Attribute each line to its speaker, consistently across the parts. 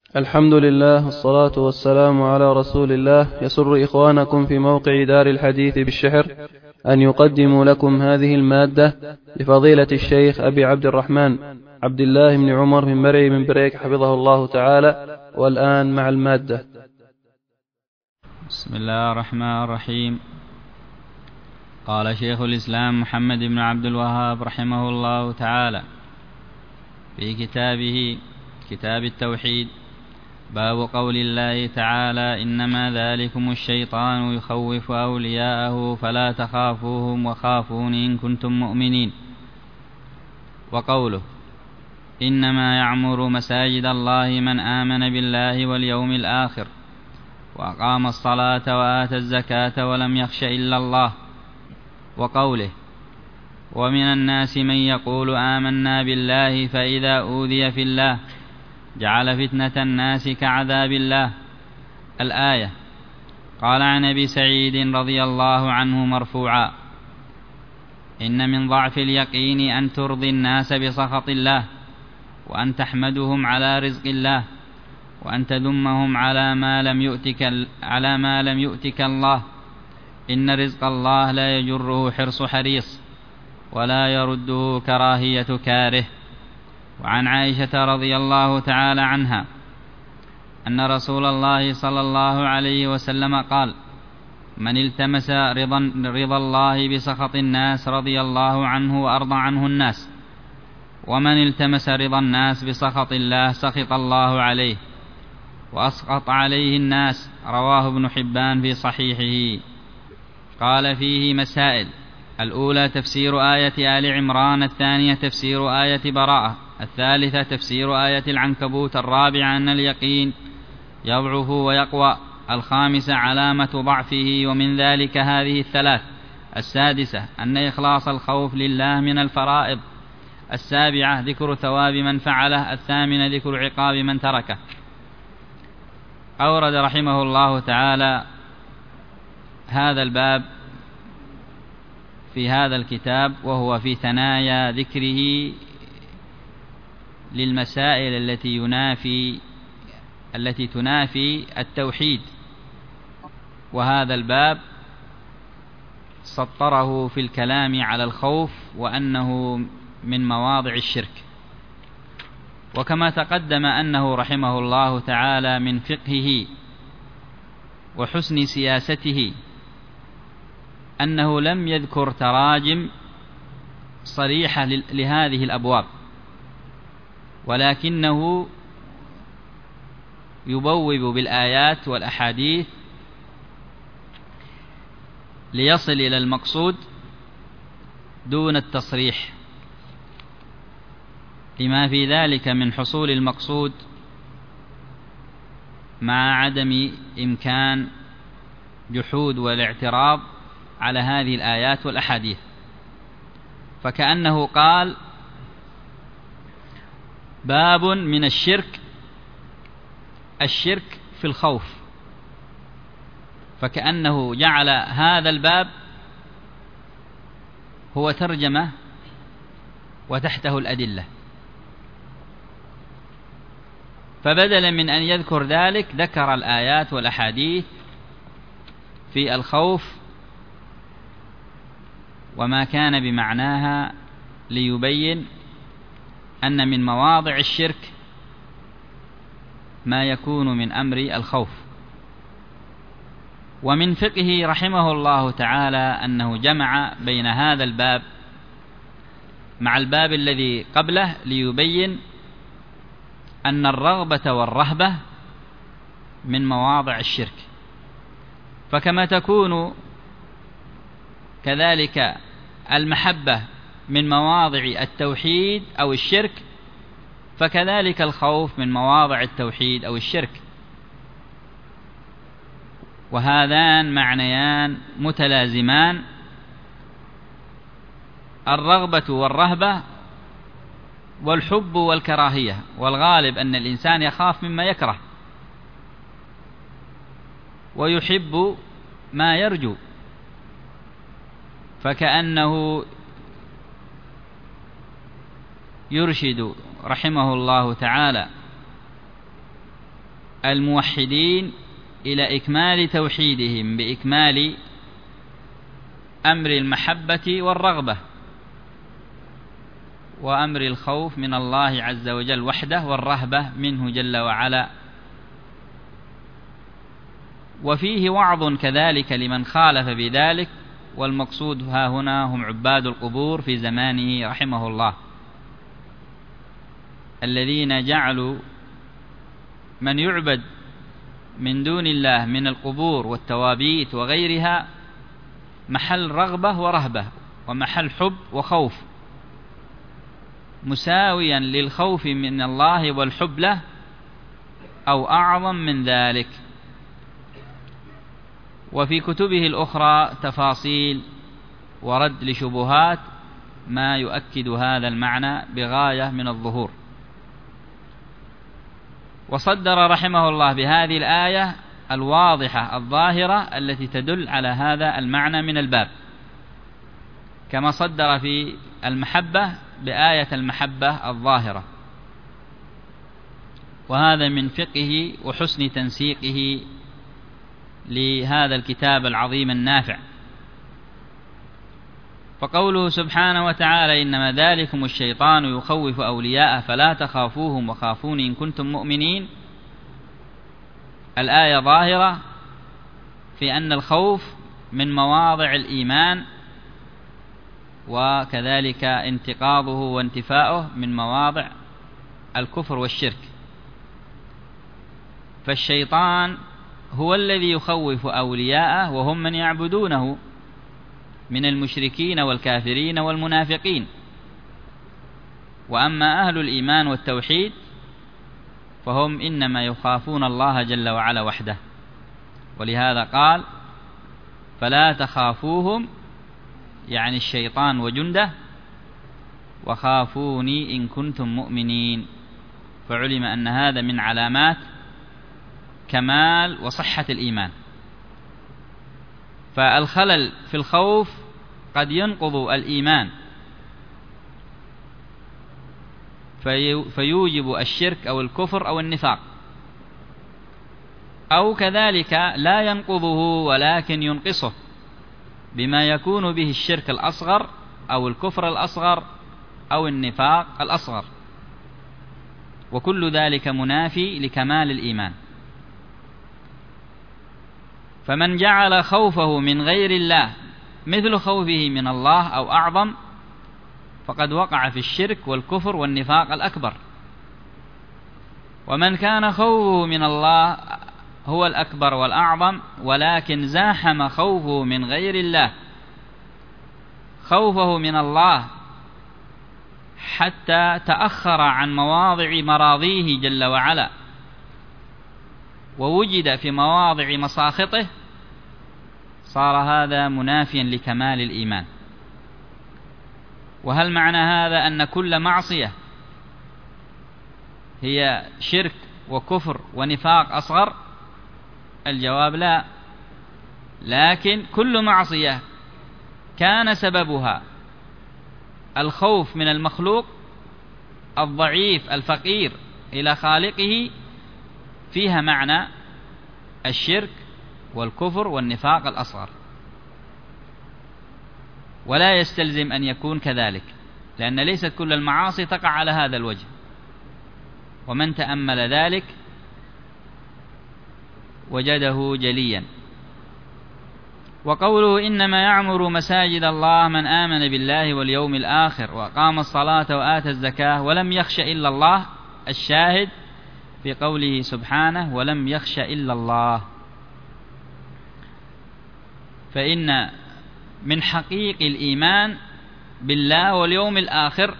Speaker 1: الحمد لله والصلاة والسلام على رسول الله. يسر إخوانكم في موقع دار الحديث بالشحر أن يقدموا لكم هذه المادة لفضيلة الشيخ أبي عبد الرحمن عبد الله بن عمر بن مرعي بن بريك حفظه الله تعالى. والآن مع المادة.
Speaker 2: بسم الله الرحمن الرحيم. قال شيخ الإسلام محمد بن عبد الوهاب رحمه الله تعالى في كتابه كتاب التوحيد: باب قول الله تعالى: إنما ذلكم الشيطان يخوف أولياءه فلا تخافوهم وخافون إن كنتم مؤمنين. وقوله: إنما يعمر مساجد الله من آمن بالله واليوم الآخر وأقام الصلاة وآتى الزكاة ولم يخش إلا الله. وقوله: ومن الناس من يقول آمنا بالله فإذا أوذي في الله جعل فتنة الناس كعذاب الله. الآية. قال عن أبي سعيد رضي الله عنه مرفوعا: إن من ضعف اليقين أن ترضي الناس بسخط الله، وأن تحمدهم على رزق الله، وأن تذمهم على ما لم يؤتك الله. إن رزق الله لا يجره حرص حريص ولا يرده كراهية كاره. وعن عائشة رضي الله تعالى عنها أن رسول الله صلى الله عليه وسلم قال: من التمس رضا الله بسخط الناس رضي الله عنه وأرضى عنه الناس، ومن التمس رضا الناس بسخط الله سخط الله عليه وأسخط عليه الناس. رواه ابن حبان في صحيحه. قال فيه مسائل: الأولى تفسير آية آل عمران، الثانية تفسير آية براءة، الثالثة تفسير آية العنكبوت، الرابعة أن اليقين يضعف ويقوى، الخامسة علامة ضعفه ومن ذلك هذه الثلاث، السادسة أن إخلاص الخوف لله من الفرائض، السابعة ذكر ثواب من فعله، الثامنة ذكر عقاب من تركه. أورد رحمه الله تعالى هذا الباب في هذا الكتاب وهو في ثنايا ذكره للمسائل التي تنافي التوحيد. وهذا الباب سطره في الكلام على الخوف وأنه من مواضع الشرك. وكما تقدم أنه رحمه الله تعالى من فقهه وحسن سياسته أنه لم يذكر تراجم صريحة لهذه الأبواب، ولكنه يبوب بالآيات والأحاديث ليصل إلى المقصود دون التصريح، لما في ذلك من حصول المقصود مع عدم إمكان جحود والاعتراض على هذه الآيات والأحاديث. فكأنه قال: باب من الشرك في الخوف، فكأنه جعل هذا الباب هو ترجمة وتحته الأدلة، فبدلا من أن يذكر ذلك ذكر الآيات والأحاديث في الخوف وما كان بمعناها ليبين أن من مواضع الشرك ما يكون من أمر الخوف. ومن فقهه رحمه الله تعالى أنه جمع بين هذا الباب مع الباب الذي قبله ليبين أن الرغبة والرهبة من مواضع الشرك، فكما تكون كذلك المحبة من مواضع التوحيد أو الشرك، فكذلك الخوف من مواضع التوحيد أو الشرك. وهذان معنيان متلازمان: الرغبة والرهبة والحب والكراهية. والغالب أن الإنسان يخاف مما يكره ويحب ما يرجو، فكأنه يرشد رحمه الله تعالى الموحدين إلى إكمال توحيدهم بإكمال أمر المحبة والرغبة وأمر الخوف من الله عز وجل وحده والرهبة منه جل وعلا. وفيه وعظ كذلك لمن خالف بذلك، والمقصود ها هنا هم عباد القبور في زمانه رحمه الله، الذين جعلوا من يعبد من دون الله من القبور والتوابيت وغيرها محل رغبة ورهبة ومحل حب وخوف، مساويا للخوف من الله والحب له أو أعظم من ذلك. وفي كتبه الأخرى تفاصيل ورد لشبهات ما يؤكد هذا المعنى بغاية من الظهور. وصدر رحمه الله بهذه الآية الواضحة الظاهرة التي تدل على هذا المعنى من الباب، كما صدر في المحبة بآية المحبة الظاهرة. وهذا من فقهه وحسن تنسيقه لهذا الكتاب العظيم النافع. فقوله سبحانه وتعالى إنما ذلكم الشيطان يخوف أولياءه فلا تخافوهم وخافون إن كنتم مؤمنين، الآية ظاهرة في أن الخوف من مواضع الإيمان، وكذلك انتقاضه وانتفاؤه من مواضع الكفر والشرك. فالشيطان هو الذي يخوف أولياءه وهم من يعبدونه من المشركين والكافرين والمنافقين. وأما أهل الإيمان والتوحيد فهم إنما يخافون الله جل وعلا وحده، ولهذا قال فلا تخافوهم يعني الشيطان وجنده وخافوني إن كنتم مؤمنين. فعلم أن هذا من علامات كمال وصحة الإيمان. فالخلل في الخوف قد ينقض الإيمان فيوجب الشرك أو الكفر أو النفاق، أو كذلك لا ينقضه ولكن ينقصه بما يكون به الشرك الأصغر أو الكفر الأصغر أو النفاق الأصغر، وكل ذلك منافي لكمال الإيمان. فمن جعل خوفه من غير الله مثل خوفه من الله أو أعظم فقد وقع في الشرك والكفر والنفاق الأكبر. ومن كان خوفه من الله هو الأكبر والأعظم ولكن زاحم خوفه من غير الله خوفه من الله حتى تأخر عن مواضع مراضيه جل وعلا ووجد في مواضع مساخطه، صار هذا منافيا لكمال الإيمان. وهل معنى هذا أن كل معصية هي شرك وكفر ونفاق أصغر؟ الجواب لا، لكن كل معصية كان سببها الخوف من المخلوق الضعيف الفقير إلى خالقه فيها معنى الشرك والكفر والنفاق الأصغر، ولا يستلزم أن يكون كذلك، لأن ليست كل المعاصي تقع على هذا الوجه، ومن تأمل ذلك وجده جليا. وقوله إنما يعمر مساجد الله من آمن بالله واليوم الآخر وأقام الصلاة وآتى الزكاة ولم يخش إلا الله، الشاهد في قوله سبحانه ولم يخش إلا الله. فإن من حقيق الإيمان بالله واليوم الآخر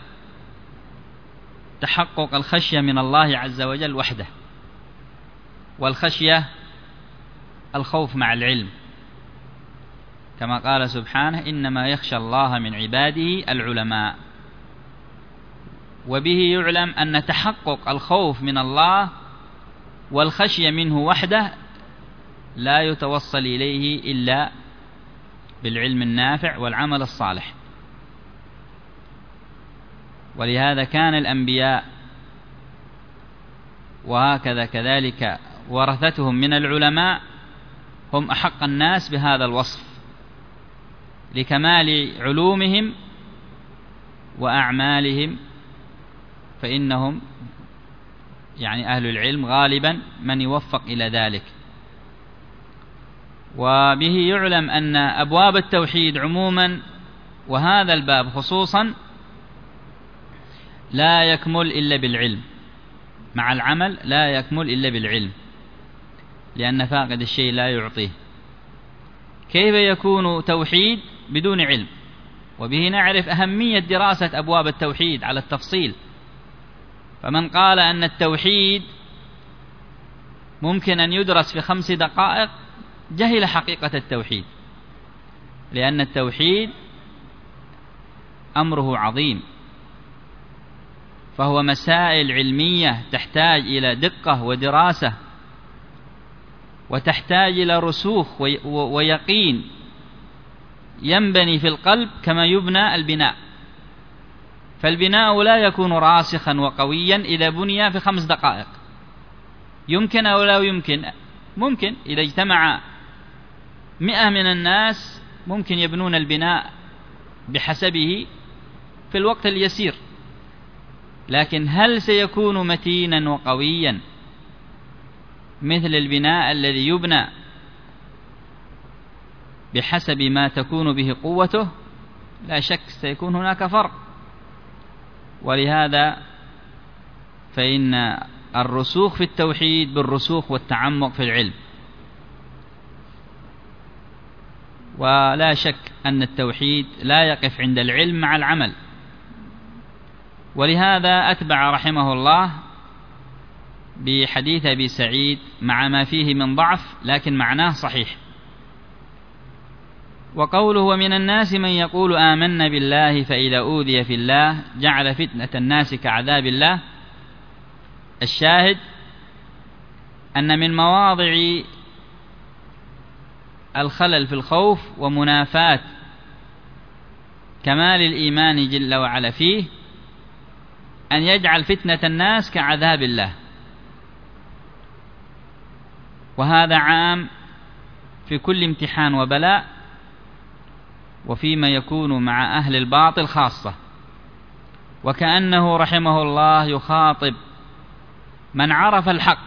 Speaker 2: تحقق الخشية من الله عز وجل وحده، والخشية الخوف مع العلم، كما قال سبحانه إنما يخشى الله من عباده العلماء. وبه يعلم أن تحقق الخوف من الله والخشية منه وحده لا يتوصل إليه إلا بالعلم النافع والعمل الصالح. ولهذا كان الأنبياء وهكذا كذلك ورثتهم من العلماء هم أحق الناس بهذا الوصف لكمال علومهم وأعمالهم، فإنهم يعني أهل العلم غالبا من يوفق إلى ذلك. وبه يعلم أن أبواب التوحيد عموما وهذا الباب خصوصا لا يكمل إلا بالعلم، مع العمل لا يكمل إلا بالعلم، لأن فاقد الشيء لا يعطيه. كيف يكون توحيد بدون علم؟ وبه نعرف أهمية دراسة أبواب التوحيد على التفصيل. فمن قال أن التوحيد ممكن أن يدرس في 5 دقائق جهل حقيقة التوحيد، لأن التوحيد أمره عظيم، فهو مسائل علمية تحتاج إلى دقة ودراسة، وتحتاج إلى رسوخ ويقين ينبني في القلب كما يبنى البناء. فالبناء لا يكون راسخا وقويا إذا بني في 5 دقائق. يمكن أو لا يمكن؟ ممكن. إذا اجتمع 100 من الناس ممكن يبنون البناء بحسبه في الوقت اليسير، لكن هل سيكون متينا وقويا مثل البناء الذي يبنى بحسب ما تكون به قوته؟ لا شك سيكون هناك فرق. ولهذا فإن الرسوخ في التوحيد بالرسوخ والتعمق في العلم. ولا شك أن التوحيد لا يقف عند العلم مع العمل. ولهذا أتبع رحمه الله بحديث أبي سعيد مع ما فيه من ضعف، لكن معناه صحيح. وقوله ومن الناس من يقول آمنا بالله فإذا أوذي في الله جعل فتنة الناس كعذاب الله. الشاهد أن من مواضع الخلل في الخوف ومنافاة كمال الإيمان جل وعلا فيه أن يجعل فتنة الناس كعذاب الله، وهذا عام في كل امتحان وبلاء، وفيما يكون مع أهل الباطل خاصة. وكأنه رحمه الله يخاطب من عرف الحق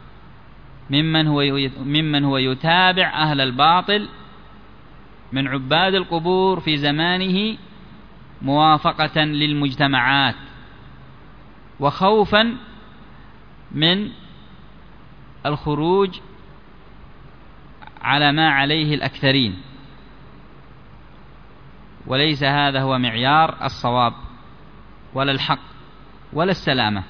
Speaker 2: ممن هو يتابع أهل الباطل من عباد القبور في زمانه موافقة للمجتمعات، وخوفا من الخروج على ما عليه الأكثرين. وليس هذا هو معيار الصواب ولا الحق ولا السلامة.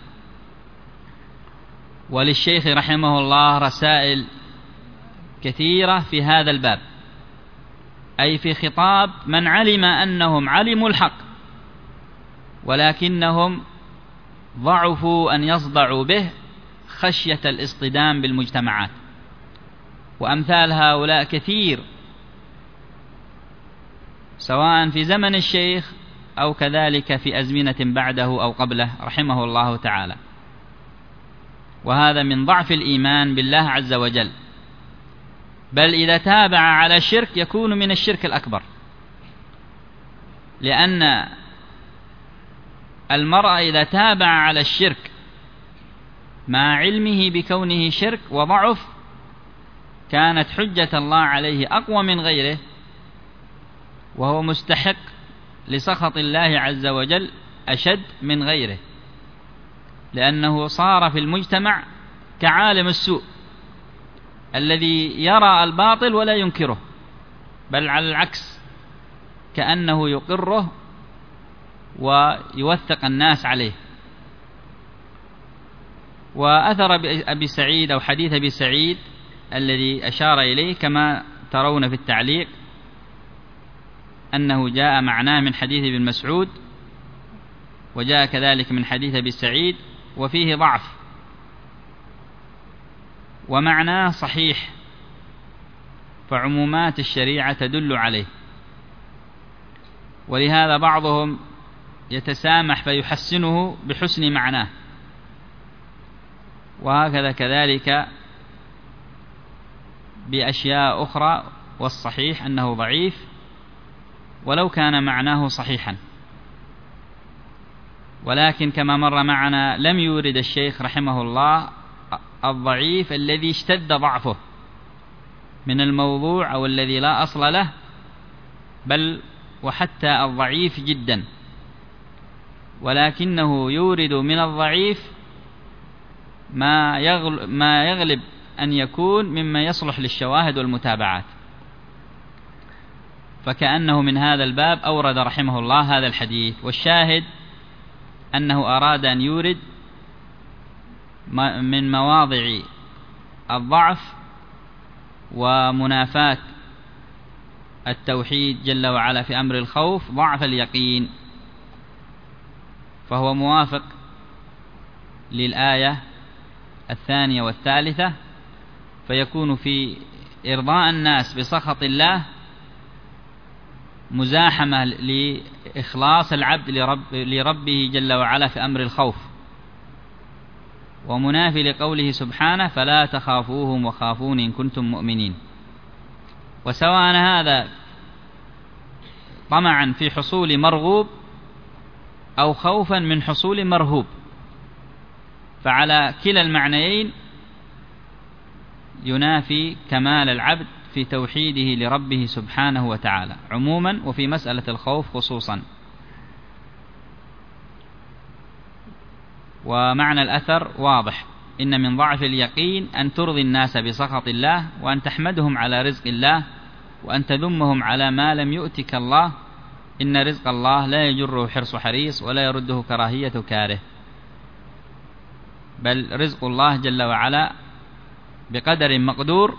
Speaker 2: وللشيخ رحمه الله رسائل كثيرة في هذا الباب، أي في خطاب من علم أنهم علموا الحق ولكنهم ضعفوا أن يصدعوا به خشية الاصطدام بالمجتمعات. وأمثال هؤلاء كثير سواء في زمن الشيخ أو كذلك في أزمنة بعده أو قبله رحمه الله تعالى. وهذا من ضعف الإيمان بالله عز وجل، بل إذا تابع على الشرك يكون من الشرك الأكبر، لأن المرء إذا تابع على الشرك مع علمه بكونه شرك وضعف كانت حجة الله عليه أقوى من غيره، وهو مستحق لسخط الله عز وجل أشد من غيره، لأنه صار في المجتمع كعالم السوء الذي يرى الباطل ولا ينكره، بل على العكس كأنه يقره ويوثق الناس عليه. وأثر أبي سعيد أو حديث أبي سعيد الذي أشار إليه كما ترون في التعليق أنه جاء معناه من حديث ابن مسعود، وجاء كذلك من حديث أبي سعيد، وفيه ضعف ومعناه صحيح، فعمومات الشريعة تدل عليه. ولهذا بعضهم يتسامح فيحسنه بحسن معناه، وهكذا كذلك بأشياء أخرى، والصحيح أنه ضعيف ولو كان معناه صحيحا. ولكن كما مر معنا لم يورد الشيخ رحمه الله الضعيف الذي اشتد ضعفه من الموضوع أو الذي لا أصل له، بل وحتى الضعيف جدا، ولكنه يورد من الضعيف ما يغلب أن يكون مما يصلح للشواهد والمتابعات. فكأنه من هذا الباب أورد رحمه الله هذا الحديث. والشاهد أنه أراد أن يورد من مواضع الضعف ومنافاة التوحيد جل وعلا في أمر الخوف ضعف اليقين، فهو موافق للآية الثانية والثالثة، فيكون في إرضاء الناس بسخط الله مزاحمة لإخلاص العبد لربه جل وعلا في أمر الخوف، ومنافي لقوله سبحانه فلا تخافوهم وخافون إن كنتم مؤمنين. وسواء هذا طمعا في حصول مرغوب أو خوفا من حصول مرهوب، فعلى كلا المعنيين ينافي كمال العبد في توحيده لربه سبحانه وتعالى عموما، وفي مسألة الخوف خصوصا. ومعنى الأثر واضح: إن من ضعف اليقين أن ترضي الناس بسخط الله، وأن تحمدهم على رزق الله، وأن تذمهم على ما لم يؤتك الله. إن رزق الله لا يجره حرص حريص ولا يرده كراهية كاره، بل رزق الله جل وعلا بقدر مقدور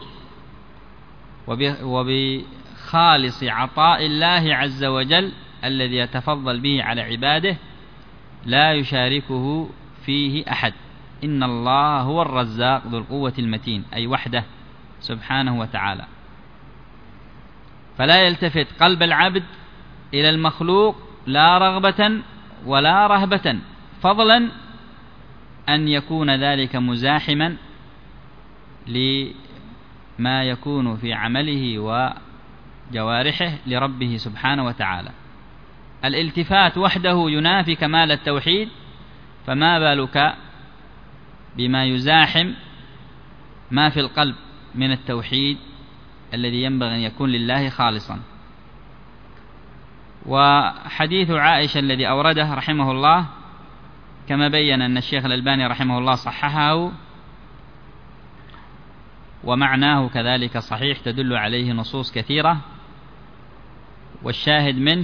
Speaker 2: وبخالص عطاء الله عز وجل الذي يتفضل به على عباده لا يشاركه فيه أحد. إن الله هو الرزاق ذو القوة المتين، أي وحده سبحانه وتعالى. فلا يلتفت قلب العبد إلى المخلوق لا رغبة ولا رهبة، فضلا أن يكون ذلك مزاحما لما يكون في عمله وجوارحه لربه سبحانه وتعالى. الالتفات وحده ينافي كمال التوحيد، فما بالك بما يزاحم ما في القلب من التوحيد الذي ينبغي أن يكون لله خالصا. وحديث عائشة الذي أورده رحمه الله كما بين أن الشيخ الألباني رحمه الله صححه، ومعناه كذلك صحيح، تدل عليه نصوص كثيرة. والشاهد منه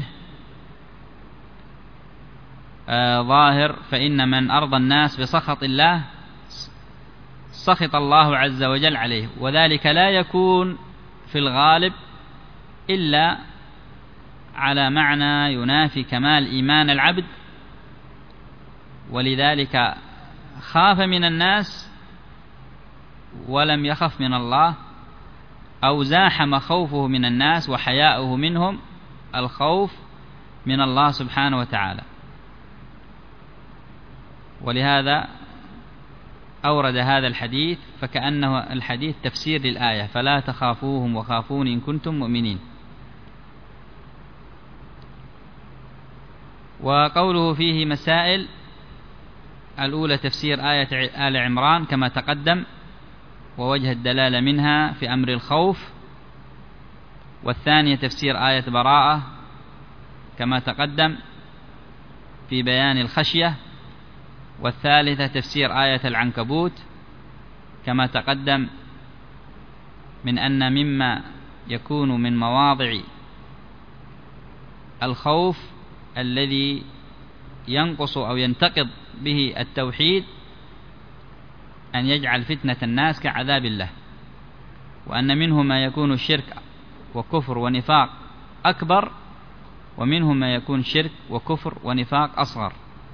Speaker 2: ظاهر: فإن من أرضى الناس بسخط الله سخط الله عز وجل عليه، وذلك لا يكون في الغالب إلا على معنى ينافي كمال إيمان العبد، ولذلك خاف من الناس ولم يخف من الله، أو زاحم خوفه من الناس وحياؤه منهم الخوف من الله سبحانه وتعالى. ولهذا أورد هذا الحديث، فكأنه الحديث تفسير للآية فلا تخافوهم وخافون إن كنتم مؤمنين. وقوله فيه مسائل: الأولى تفسير آية آل عمران كما تقدم، ووجه الدلالة منها في أمر الخوف. والثانية تفسير آية براءة كما تقدم في بيان الخشية. والثالثة تفسير آية العنكبوت كما تقدم، من أن مما يكون من مواضع الخوف الذي ينقص أو ينتقض به التوحيد أن يجعل فتنة الناس كعذاب الله، وأن منه ما يكون شرك وكفر ونفاق أكبر، ومنه ما يكون شرك وكفر ونفاق أصغر.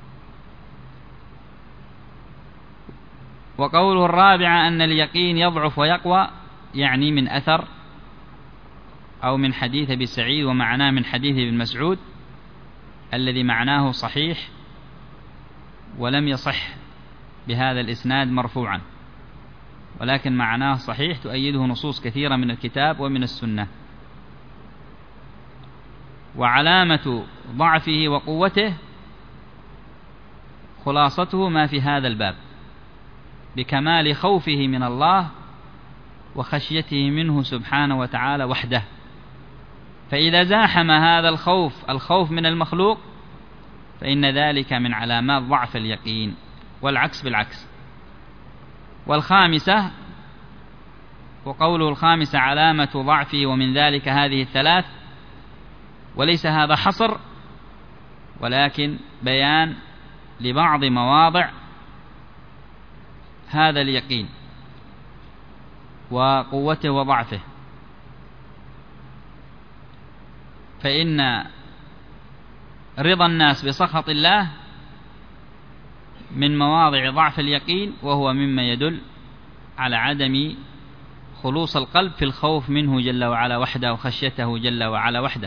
Speaker 2: وقوله الرابعة أن اليقين يضعف ويقوى، يعني من أثر أو من حديث أبي سعيد، ومعناه من حديث ابن مسعود الذي معناه صحيح ولم يصح بهذا الإسناد مرفوعا، ولكن معناه صحيح تؤيده نصوص كثيرة من الكتاب ومن السنة. وعلامة ضعفه وقوته خلاصته ما في هذا الباب بكمال خوفه من الله وخشيته منه سبحانه وتعالى وحده. فإذا زاحم هذا الخوف من المخلوق فإن ذلك من علامات ضعف اليقين، والعكس بالعكس. والخامسة، وقوله الخامسة علامة ضعفه ومن ذلك هذه الثلاث، وليس هذا حصر ولكن بيان لبعض مواضع هذا اليقين وقوته وضعفه. فإن رضا الناس بسخط الله من مواضع ضعف اليقين، وهو مما يدل على عدم خلوص القلب في الخوف منه جل وعلا وحده وخشيته جل وعلا وحده.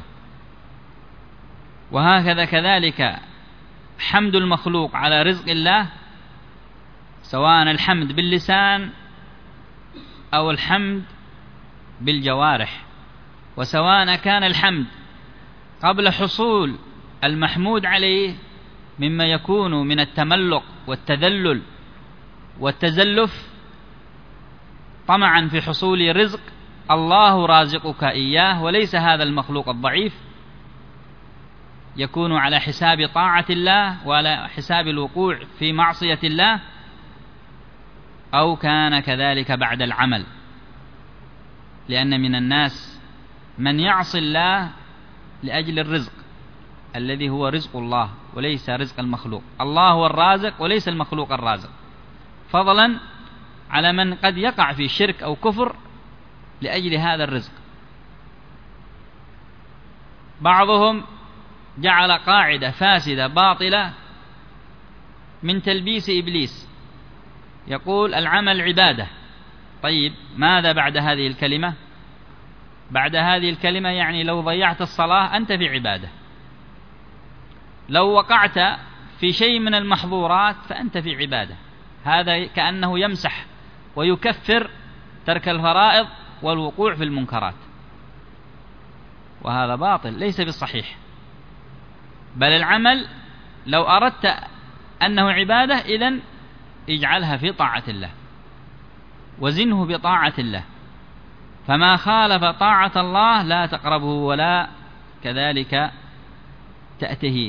Speaker 2: وهكذا كذلك حمد المخلوق على رزق الله، سواء الحمد باللسان أو الحمد بالجوارح، وسواء كان الحمد قبل حصول المحمود عليه مما يكون من التملق والتذلل والتزلف طمعا في حصول رزق الله رازقك إياه، وليس هذا المخلوق الضعيف يكون على حساب طاعة الله وعلى حساب الوقوع في معصية الله، أو كان كذلك بعد العمل. لأن من الناس من يعصي الله لأجل الرزق الذي هو رزق الله وليس رزق المخلوق. الله هو الرازق وليس المخلوق الرازق، فضلا على من قد يقع في شرك أو كفر لأجل هذا الرزق. بعضهم جعل قاعدة فاسدة باطلة من تلبيس إبليس، يقول العمل عبادة. طيب ماذا بعد هذه الكلمة؟ بعد هذه الكلمة يعني لو ضيعت الصلاة أنت في عبادة، لو وقعت في شيء من المحظورات فأنت في عبادة. هذا كأنه يمسح ويكفر ترك الفرائض والوقوع في المنكرات، وهذا باطل ليس بالصحيح. بل العمل لو أردت أنه عبادة إذن اجعلها في طاعة الله وزنه بطاعة الله، فما خالف طاعة الله لا تقربه ولا كذلك تأته.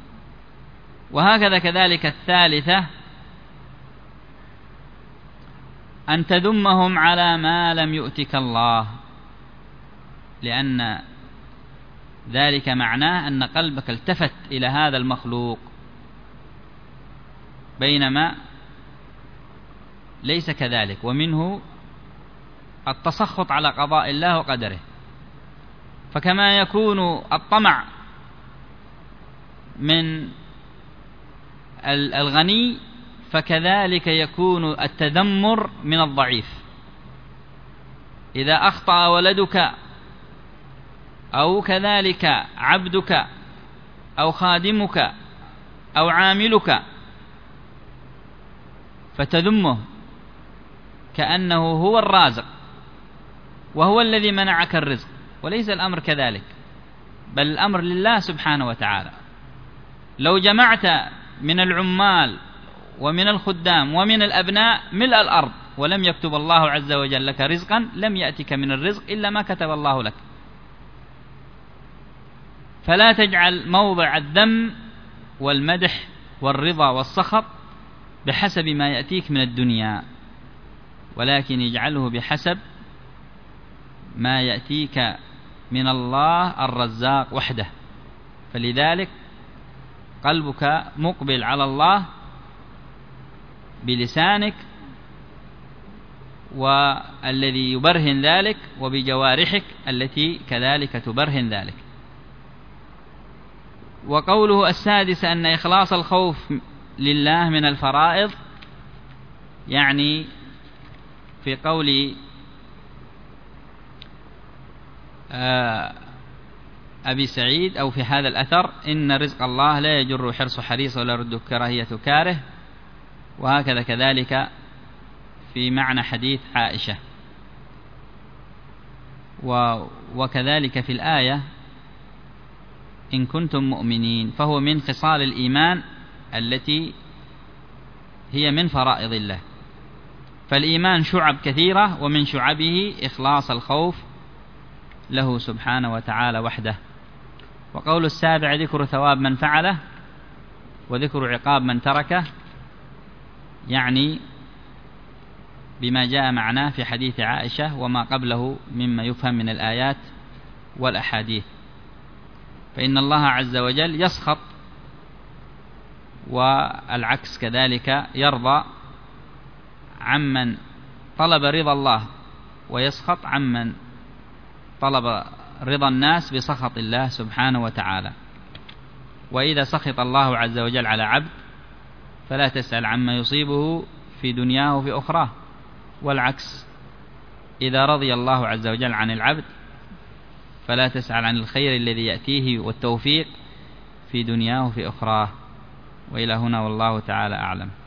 Speaker 2: وهكذا كذلك الثالثة أن تذمهم على ما لم يؤتك الله، لأن ذلك معناه أن قلبك التفت إلى هذا المخلوق، بينما ليس كذلك. ومنه التسخط على قضاء الله وقدره. فكما يكون الطمع من الغني فكذلك يكون التذمر من الضعيف. إذا أخطأ ولدك أو كذلك عبدك أو خادمك أو عاملك فتذمه كأنه هو الرازق وهو الذي منعك الرزق، وليس الأمر كذلك، بل الأمر لله سبحانه وتعالى. لو جمعت من العمال ومن الخدام ومن الأبناء ملء الأرض ولم يكتب الله عز وجل لك رزقا لم يأتك من الرزق إلا ما كتب الله لك. فلا تجعل موضع الذم والمدح والرضا والسخط بحسب ما يأتيك من الدنيا، ولكن اجعله بحسب ما يأتيك من الله الرزاق وحده. فلذلك قلبك مقبل على الله بلسانك والذي يبرهن ذلك، وبجوارحك التي كذلك تبرهن ذلك. وقوله السادس أن إخلاص الخوف لله من الفرائض، يعني في قول أبي سعيد أو في هذا الأثر إن رزق الله لا يجر حرص حريص ولا يرد كراهية كاره. وهكذا كذلك في معنى حديث عائشة. وكذلك في الآية إن كنتم مؤمنين، فهو من خصال الإيمان التي هي من فرائض الله. فالإيمان شعب كثيرة، ومن شعبه إخلاص الخوف له سبحانه وتعالى وحده. وقول السابع ذكر ثواب من فعله وذكر عقاب من تركه، يعني بما جاء معناه في حديث عائشة وما قبله مما يفهم من الآيات والأحاديث. فإن الله عز وجل يسخط، والعكس كذلك، يرضى عمن طلب رضا الله ويسخط عمن طلب رضا الناس بسخط الله سبحانه وتعالى. وإذا سخط الله عز وجل على عبد فلا تسأل عما يصيبه في دنياه وفي أخراه، والعكس إذا رضي الله عز وجل عن العبد فلا تسأل عن الخير الذي يأتيه والتوفيق في دنياه وفي أخراه. وإلى هنا والله تعالى أعلم.